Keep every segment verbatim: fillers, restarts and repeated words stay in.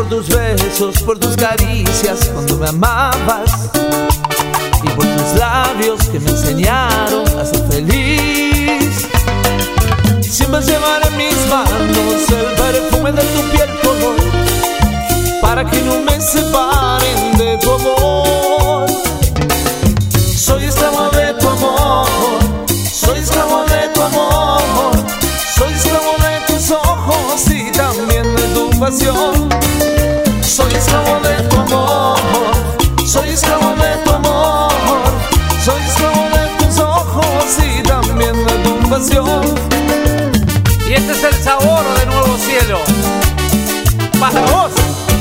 tus besos, por tus caricias cuando me amabas, y por tus labios que me enseñaron a ser feliz. Siempre llevaré en mis manos el perfume de tu piel color, para que no me separen de tu amor. Soy esclavo de tu amor, soy esclavo de tu amor, soy esclavo de tus ojos y también de tu pasión. Soy esclavo de tu amor, soy esclavo de tu amor, soy esclavo de tus ojos y también de tu pasión. Y este es el sabor de Nuevo Cielo. Para vos.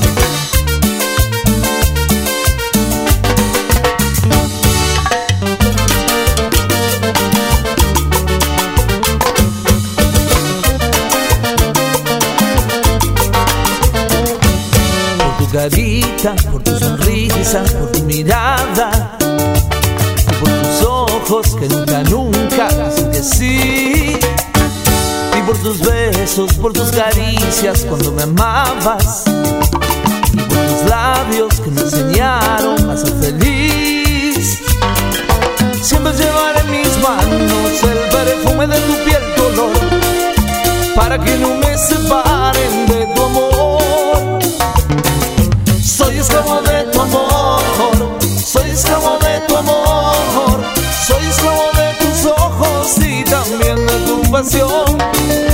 Por tu carita, por tu sonrisa, por tu mirada, y por tus ojos que nunca, nunca dicen que sí. Y por tus besos, por tus caricias cuando me amabas, y por tus labios que me enseñaron a ser feliz. Siempre llevaré en mis manos el perfume de tu piel color, para que no me separen de tu amor. Soy esclavo de tu amor, soy esclavo de tu amor, soy esclavo de tus ojos y también de tu pasión.